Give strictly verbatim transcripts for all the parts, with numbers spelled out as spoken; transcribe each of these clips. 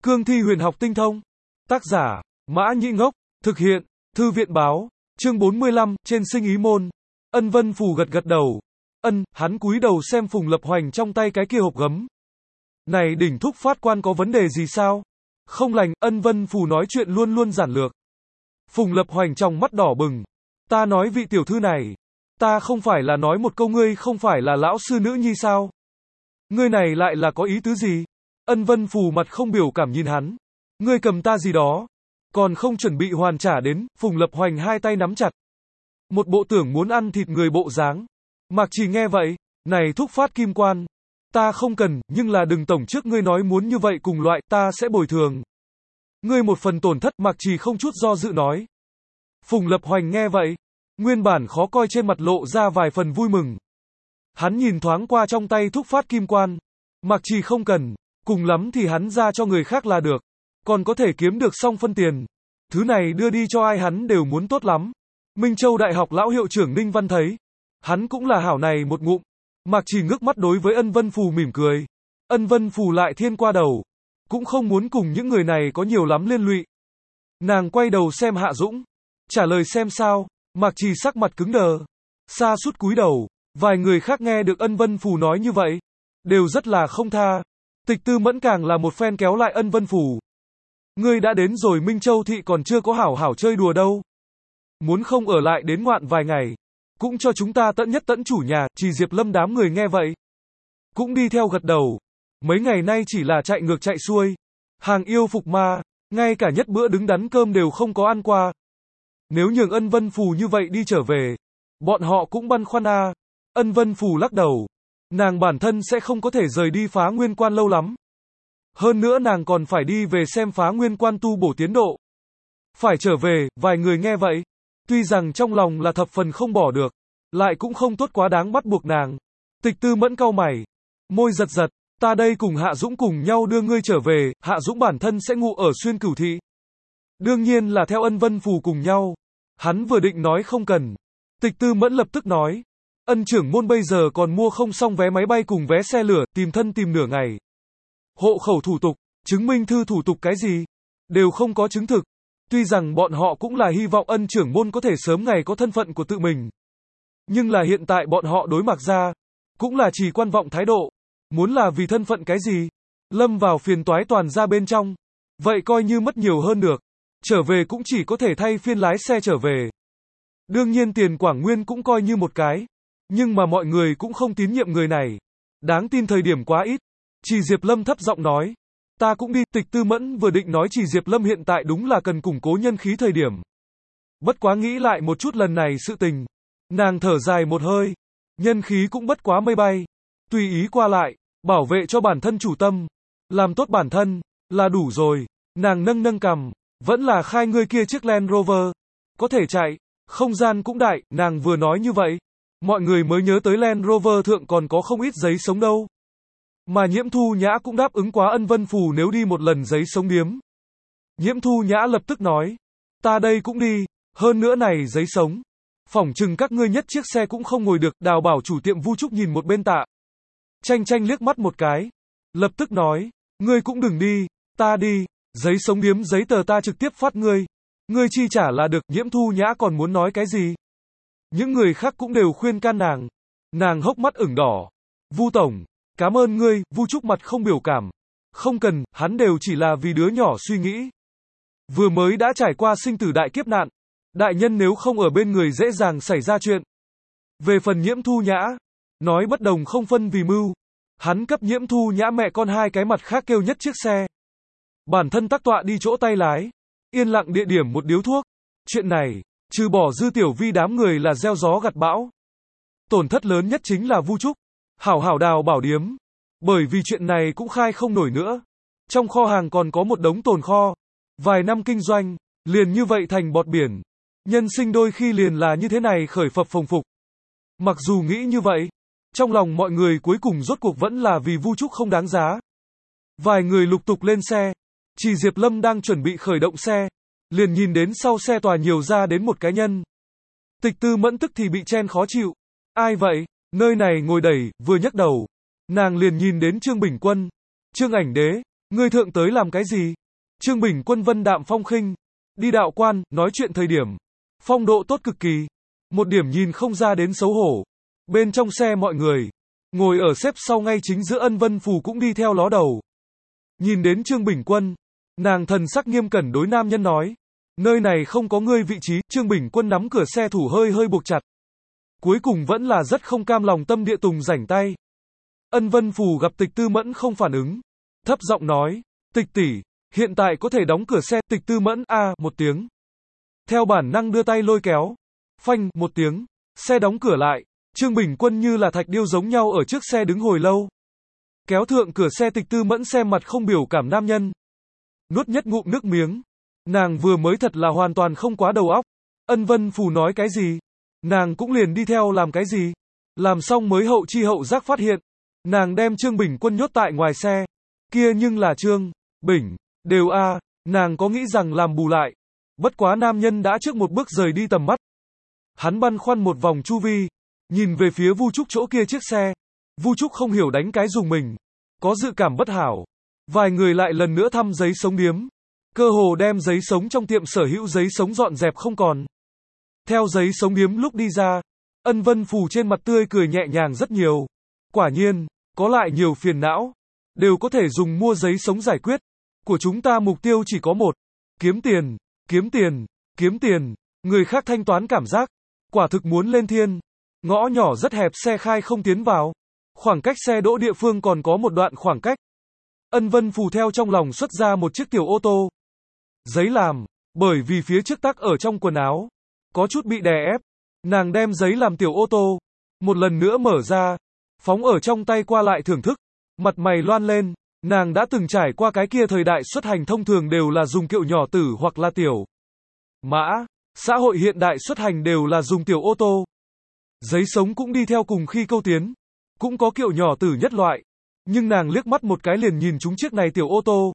Cương thi huyền học tinh thông. Tác giả, Mã Nhĩ Ngốc. Thực hiện, Thư viện báo. Chương bốn mươi lăm, trên sinh ý môn. Ân Vân Phù gật gật đầu. Ân, hắn cúi đầu xem Phùng Lập Hoành trong tay cái kia hộp gấm. Này đỉnh thúc phát quan có vấn đề gì sao? Không lành, Ân Vân Phù nói chuyện luôn luôn giản lược. Phùng Lập Hoành trong mắt đỏ bừng. Ta nói vị tiểu thư này. Ta không phải là nói một câu ngươi không phải là lão sư nữ nhi sao? Ngươi này lại là có ý tứ gì? Ân Vân Phù mặt không biểu cảm nhìn hắn. Ngươi cầm ta gì đó? Còn không chuẩn bị hoàn trả đến, Phùng Lập Hoành hai tay nắm chặt. Một bộ tưởng muốn ăn thịt người bộ dáng. Mạc Trì nghe vậy, này thúc phát kim quan. Ta không cần, nhưng là đừng tổng trước ngươi nói muốn như vậy cùng loại, ta sẽ bồi thường. Ngươi một phần tổn thất, Mạc Trì không chút do dự nói. Phùng Lập Hoành nghe vậy, nguyên bản khó coi trên mặt lộ ra vài phần vui mừng. Hắn nhìn thoáng qua trong tay thúc phát kim quan. Mạc Trì không cần, cùng lắm thì hắn ra cho người khác là được. Còn có thể kiếm được xong phân tiền. Thứ này đưa đi cho ai hắn đều muốn tốt lắm. Minh Châu Đại học lão hiệu trưởng Ninh Văn thấy. Hắn cũng là hảo này một ngụm. Mạc Trì ngước mắt đối với Ân Vân Phù mỉm cười. Ân Vân Phù lại thiên qua đầu. Cũng không muốn cùng những người này có nhiều lắm liên lụy. Nàng quay đầu xem Hạ Dũng. Trả lời xem sao. Mạc Trì sắc mặt cứng đờ. Sa sút cúi đầu. Vài người khác nghe được Ân Vân Phù nói như vậy. Đều rất là không tha. Tịch Tư Mẫn càng là một phen kéo lại Ân Vân Phù. Ngươi đã đến rồi Minh Châu thị còn chưa có hảo hảo chơi đùa đâu. Muốn không ở lại đến ngoạn vài ngày. Cũng cho chúng ta tận nhất tận chủ nhà, Trì Diệp Lâm đám người nghe vậy. Cũng đi theo gật đầu. Mấy ngày nay chỉ là chạy ngược chạy xuôi. Hàng yêu phục ma, ngay cả nhất bữa đứng đắn cơm đều không có ăn qua. Nếu nhường Ân Vân Phù như vậy đi trở về, bọn họ cũng băn khoăn a. À. Ân Vân Phù lắc đầu. Nàng bản thân sẽ không có thể rời đi Phá Nguyên Quan lâu lắm. Hơn nữa nàng còn phải đi về xem Phá Nguyên Quan tu bổ tiến độ. Phải trở về, vài người nghe vậy. Tuy rằng trong lòng là thập phần không bỏ được, lại cũng không tốt quá đáng bắt buộc nàng. Tịch Tư Mẫn cau mày, môi giật giật, ta đây cùng Hạ Dũng cùng nhau đưa ngươi trở về, Hạ Dũng bản thân sẽ ngụ ở Xuyên Cửu thị. Đương nhiên là theo Ân Vân Phù cùng nhau. Hắn vừa định nói không cần. Tịch Tư Mẫn lập tức nói, Ân trưởng môn bây giờ còn mua không xong vé máy bay cùng vé xe lửa, tìm thân tìm nửa ngày. Hộ khẩu thủ tục, chứng minh thư thủ tục cái gì, đều không có chứng thực. Tuy rằng bọn họ cũng là hy vọng Ân trưởng môn có thể sớm ngày có thân phận của tự mình. Nhưng là hiện tại bọn họ đối Mạc gia, cũng là chỉ quan vọng thái độ. Muốn là vì thân phận cái gì, lâm vào phiền toái toàn ra bên trong. Vậy coi như mất nhiều hơn được. Trở về cũng chỉ có thể thay phiên lái xe trở về. Đương nhiên tiền Quảng Nguyên cũng coi như một cái. Nhưng mà mọi người cũng không tín nhiệm người này. Đáng tin thời điểm quá ít. Trì Diệp Lâm thấp giọng nói. Ta cũng đi, Tịch Tư Mẫn vừa định nói Trì Diệp Lâm hiện tại đúng là cần củng cố nhân khí thời điểm. Bất quá nghĩ lại một chút lần này sự tình. Nàng thở dài một hơi. Nhân khí cũng bất quá mây bay. Tùy ý qua lại, bảo vệ cho bản thân chủ tâm. Làm tốt bản thân, là đủ rồi. Nàng nâng nâng cằm, vẫn là khai ngươi kia chiếc Land Rover. Có thể chạy, không gian cũng đại, nàng vừa nói như vậy. Mọi người mới nhớ tới Land Rover thượng còn có không ít giấy sống đâu. Mà Nhiễm Thu Nhã cũng đáp ứng quá Ân Vân Phù nếu đi một lần giấy sống điếm. Nhiễm Thu Nhã lập tức nói, ta đây cũng đi, hơn nữa này giấy sống. Phỏng chừng các ngươi nhất chiếc xe cũng không ngồi được, Đào bảo chủ tiệm Vu Trúc nhìn một bên Tạ Tranh Tranh liếc mắt một cái. Lập tức nói, ngươi cũng đừng đi, ta đi, giấy sống điếm giấy tờ ta trực tiếp phát ngươi. Ngươi chi trả là được, Nhiễm Thu Nhã còn muốn nói cái gì? Những người khác cũng đều khuyên can nàng. Nàng hốc mắt ửng đỏ. Vu tổng, cảm ơn ngươi, Vu Trúc mặt không biểu cảm. Không cần, hắn đều chỉ là vì đứa nhỏ suy nghĩ. Vừa mới đã trải qua sinh tử đại kiếp nạn. Đại nhân nếu không ở bên người dễ dàng xảy ra chuyện. Về phần Nhiễm Thu Nhã, nói bất đồng không phân vì mưu. Hắn cấp Nhiễm Thu Nhã mẹ con hai cái mặt khác kêu nhất chiếc xe. Bản thân tắc tọa đi chỗ tay lái. Yên lặng địa điểm một điếu thuốc. Chuyện này, trừ bỏ Dư Tiểu Vi đám người là gieo gió gặt bão. Tổn thất lớn nhất chính là Vu Trúc. Hảo hảo Đào bảo điếm. Bởi vì chuyện này cũng khai không nổi nữa. Trong kho hàng còn có một đống tồn kho. Vài năm kinh doanh, liền như vậy thành bọt biển. Nhân sinh đôi khi liền là như thế này khởi phập phồng phục. Mặc dù nghĩ như vậy, trong lòng mọi người cuối cùng rốt cuộc vẫn là vì Vu Trúc không đáng giá. Vài người lục tục lên xe. Trì Diệp Lâm đang chuẩn bị khởi động xe. Liền nhìn đến sau xe tòa nhiều ra đến một cái nhân. Tịch Tư Mẫn tức thì bị chen khó chịu. Ai vậy? Nơi này ngồi đẩy, vừa nhấc đầu. Nàng liền nhìn đến Trương Bình Quân. Trương Ảnh Đế, Ngươi thượng tới làm cái gì? Trương Bình Quân vân đạm phong khinh. Đi đạo quan, nói chuyện thời điểm. Phong độ tốt cực kỳ. Một điểm nhìn không ra đến xấu hổ. Bên trong xe mọi người. Ngồi ở xếp sau ngay chính giữa Ân Vân Phù cũng đi theo ló đầu. Nhìn đến Trương Bình Quân. Nàng thần sắc nghiêm cẩn đối nam nhân nói. Nơi này không có ngươi vị trí. Trương Bình Quân nắm cửa xe thủ hơi hơi buộc chặt. Cuối cùng vẫn là rất không cam lòng tâm địa tùng rảnh tay. Ân Vân Phù gặp Tịch Tư Mẫn không phản ứng. Thấp giọng nói. Tịch tỷ, hiện tại có thể đóng cửa xe. Tịch Tư Mẫn a à, một tiếng. Theo bản năng đưa tay lôi kéo. Phanh một tiếng. Xe đóng cửa lại. Trương Bình Quân như là thạch điêu giống nhau ở trước xe đứng hồi lâu. Kéo thượng cửa xe. Tịch Tư Mẫn xem mặt không biểu cảm nam nhân. Nuốt nhất ngụm nước miếng. Nàng vừa mới thật là hoàn toàn không quá đầu óc. Ân Vân Phù nói cái gì? Nàng cũng liền đi theo làm cái gì? Làm xong mới hậu chi hậu giác phát hiện. Nàng đem Trương Bình Quân nhốt tại ngoài xe. Kia nhưng là Trương Bình. Đều a à, nàng có nghĩ rằng làm bù lại. Bất quá nam nhân đã trước một bước rời đi tầm mắt. Hắn băn khoăn một vòng chu vi. Nhìn về phía Vu Trúc chỗ kia chiếc xe. Vu Trúc không hiểu đánh cái dùng mình. Có dự cảm bất hảo. Vài người lại lần nữa thăm giấy sống điếm. Cơ hồ đem giấy sống trong tiệm sở hữu giấy sống dọn dẹp không còn. Theo giấy sống điếm lúc đi ra. Ân Vân Phù trên mặt tươi cười nhẹ nhàng rất nhiều. Quả nhiên, có lại nhiều phiền não. Đều có thể dùng mua giấy sống giải quyết. Của chúng ta mục tiêu chỉ có một. Kiếm tiền, kiếm tiền, kiếm tiền. Người khác thanh toán cảm giác. Quả thực muốn lên thiên. Ngõ nhỏ rất hẹp xe khai không tiến vào. Khoảng cách xe đỗ địa phương còn có một đoạn khoảng cách. Ân Vân Phù theo trong lòng xuất ra một chiếc tiểu ô tô. Giấy làm. Bởi vì phía trước tắc ở trong quần áo. Có chút bị đè ép. Nàng đem giấy làm tiểu ô tô. Một lần nữa mở ra. Phóng ở trong tay qua lại thưởng thức. Mặt mày loan lên. Nàng đã từng trải qua cái kia thời đại xuất hành thông thường đều là dùng kiệu nhỏ tử hoặc là tiểu mã. Xã hội hiện đại xuất hành đều là dùng tiểu ô tô. Giấy sống cũng đi theo cùng khi câu tiến. Cũng có kiệu nhỏ tử nhất loại. Nhưng nàng liếc mắt một cái liền nhìn chúng chiếc này tiểu ô tô.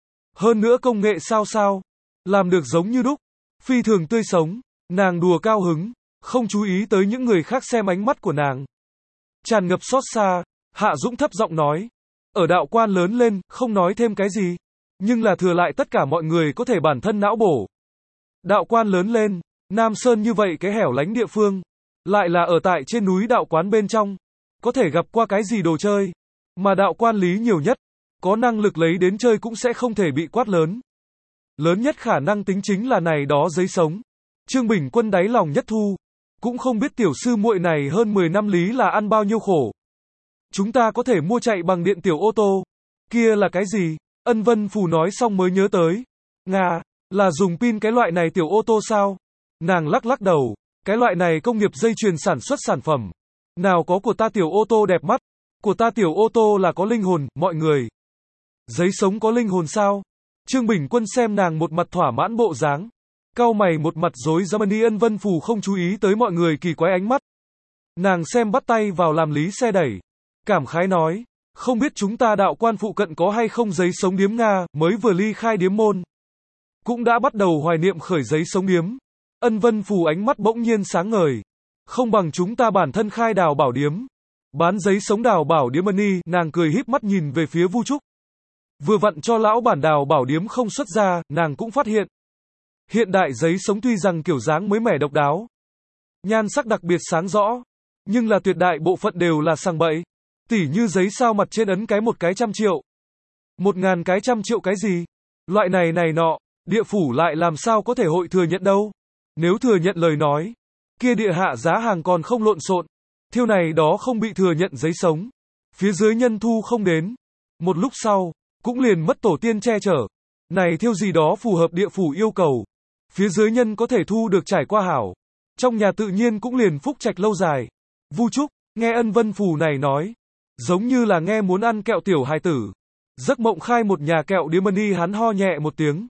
Hơn nữa công nghệ sao sao. Làm được giống như đúc. Phi thường tươi sống. Nàng đùa cao hứng. Không chú ý tới những người khác xem ánh mắt của nàng. Tràn ngập xót xa. Hạ Dũng thấp giọng nói. Ở đạo quan lớn lên, không nói thêm cái gì. Nhưng là thừa lại tất cả mọi người có thể bản thân não bổ. Đạo quan lớn lên. Nam Sơn như vậy cái hẻo lánh địa phương. Lại là ở tại trên núi đạo quán bên trong. Có thể gặp qua cái gì đồ chơi. Mà đạo quan lý nhiều nhất. Có năng lực lấy đến chơi cũng sẽ không thể bị quát lớn. Lớn nhất khả năng tính chính là này đó giấy sống. Trương Bình Quân đáy lòng nhất thu. Cũng không biết tiểu sư muội này hơn mười năm lý là ăn bao nhiêu khổ. Chúng ta có thể mua chạy bằng điện tiểu ô tô. Kia là cái gì? Ân Vân Phù nói xong mới nhớ tới. Nga, là dùng pin cái loại này tiểu ô tô sao? Nàng lắc lắc đầu. Cái loại này công nghiệp dây chuyền sản xuất sản phẩm. Nào có của ta tiểu ô tô đẹp mắt. Của ta tiểu ô tô là có linh hồn, mọi người. Giấy sống có linh hồn sao? Trương Bình Quân xem nàng một mặt thỏa mãn bộ dáng. Cau mày một mặt rối rắm. Ân Vân Phù không chú ý tới mọi người kỳ quái ánh mắt. Nàng xem bắt tay vào làm lý xe đẩy. Cảm khái nói. Không biết chúng ta đạo quan phụ cận có hay không giấy sống điếm Nga, mới vừa ly khai điếm môn. Cũng đã bắt đầu hoài niệm khởi giấy sống điếm. Ân Vân Phù ánh mắt bỗng nhiên sáng ngời. Không bằng chúng ta bản thân khai đào bảo điếm. Bán giấy sống đào bảo điếm. Ân nàng cười híp mắt nhìn về phía Vu Trúc. Vừa vặn cho lão bản đào bảo điếm không xuất ra, nàng cũng phát hiện. Hiện đại giấy sống tuy rằng kiểu dáng mới mẻ độc đáo. Nhan sắc đặc biệt sáng rõ. Nhưng là tuyệt đại bộ phận đều là sằng bậy. Tỉ như giấy sao mặt trên ấn cái một cái trăm triệu. Một ngàn cái trăm triệu cái gì? Loại này này nọ, địa phủ lại làm sao có thể hội thừa nhận đâu. Nếu thừa nhận lời nói, kia địa hạ giá hàng còn không lộn xộn. Thiêu này đó không bị thừa nhận giấy sống. Phía dưới nhân thu không đến. Một lúc sau, cũng liền mất tổ tiên che chở. Này thiêu gì đó phù hợp địa phủ yêu cầu. Phía dưới nhân có thể thu được trải qua hảo. Trong nhà tự nhiên cũng liền phúc trạch lâu dài. Vu Trúc, nghe Ân Vân Phù này nói. Giống như là nghe muốn ăn kẹo tiểu hài tử. Giấc mộng khai một nhà kẹo điếm. Ân hắn ho nhẹ một tiếng.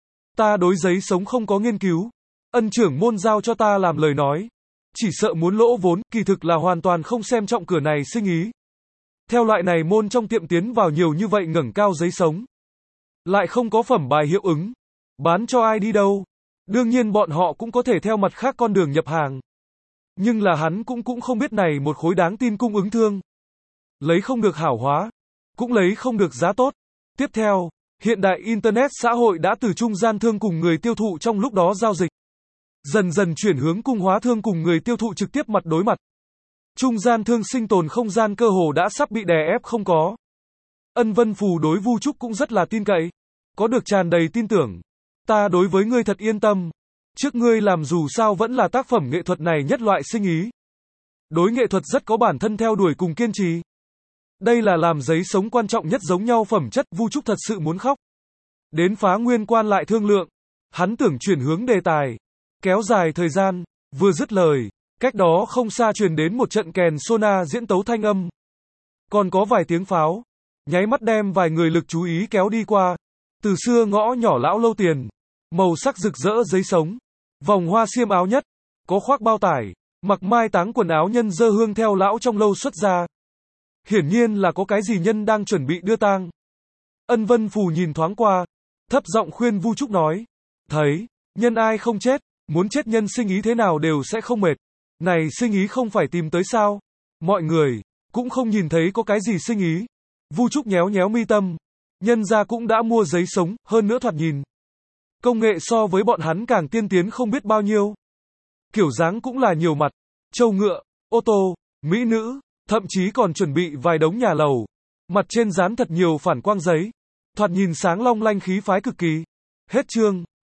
Ta đối giấy sống không có nghiên cứu. Ân trưởng môn giao cho ta làm lời nói. Chỉ sợ muốn lỗ vốn, kỳ thực là hoàn toàn không xem trọng cửa này sinh ý. Theo loại này môn trong tiệm tiến vào nhiều như vậy ngẩng cao giấy sống. Lại không có phẩm bài hiệu ứng. Bán cho ai đi đâu. Đương nhiên bọn họ cũng có thể theo mặt khác con đường nhập hàng. Nhưng là hắn cũng cũng không biết này một khối đáng tin cung ứng thương. Lấy không được hảo hóa. Cũng lấy không được giá tốt. Tiếp theo, Hiện đại Internet xã hội đã từ trung gian thương cùng người tiêu thụ trong lúc đó giao dịch, dần dần chuyển hướng cung hóa thương cùng người tiêu thụ trực tiếp mặt đối mặt. Trung gian thương sinh tồn không gian cơ hồ đã sắp bị đè ép không có. Ân Vân Phù đối Vu Trúc cũng rất là tin cậy, có được tràn đầy tin tưởng. Ta đối với ngươi thật yên tâm. Trước ngươi làm dù sao vẫn là tác phẩm nghệ thuật này nhất loại sinh ý. Đối nghệ thuật rất có bản thân theo đuổi cùng kiên trì. Đây là làm giấy sống quan trọng nhất giống nhau phẩm chất, Vu Trúc thật sự muốn khóc. Đến Phá Nguyên Quan lại thương lượng. Hắn tưởng chuyển hướng đề tài. Kéo dài thời gian, vừa dứt lời, cách đó không xa truyền đến một trận kèn sona diễn tấu thanh âm. Còn có vài tiếng pháo, nháy mắt đem vài người lực chú ý kéo đi qua. Từ xưa ngõ nhỏ lão lâu tiền, màu sắc rực rỡ giấy sống, vòng hoa xiêm áo nhất, có khoác bao tải, mặc mai táng quần áo nhân dơ hương theo lão trong lâu xuất ra. Hiển nhiên là có cái gì nhân đang chuẩn bị đưa tang. Ân Vân Phù nhìn thoáng qua, thấp giọng khuyên Vu Trúc nói, thấy, nhân ai không chết, muốn chết nhân sinh ý thế nào đều sẽ không mệt. Này sinh ý không phải tìm tới sao? Mọi người cũng không nhìn thấy có cái gì sinh ý. Vu Trúc nhéo nhéo mi tâm, nhân gia cũng đã mua giấy sống, hơn nữa thoạt nhìn công nghệ so với bọn hắn càng tiên tiến không biết bao nhiêu. Kiểu dáng cũng là nhiều mặt, trâu ngựa, ô tô, mỹ nữ, thậm chí còn chuẩn bị vài đống nhà lầu. Mặt trên dán thật nhiều phản quang giấy, thoạt nhìn sáng long lanh khí phái cực kỳ. Hết chương.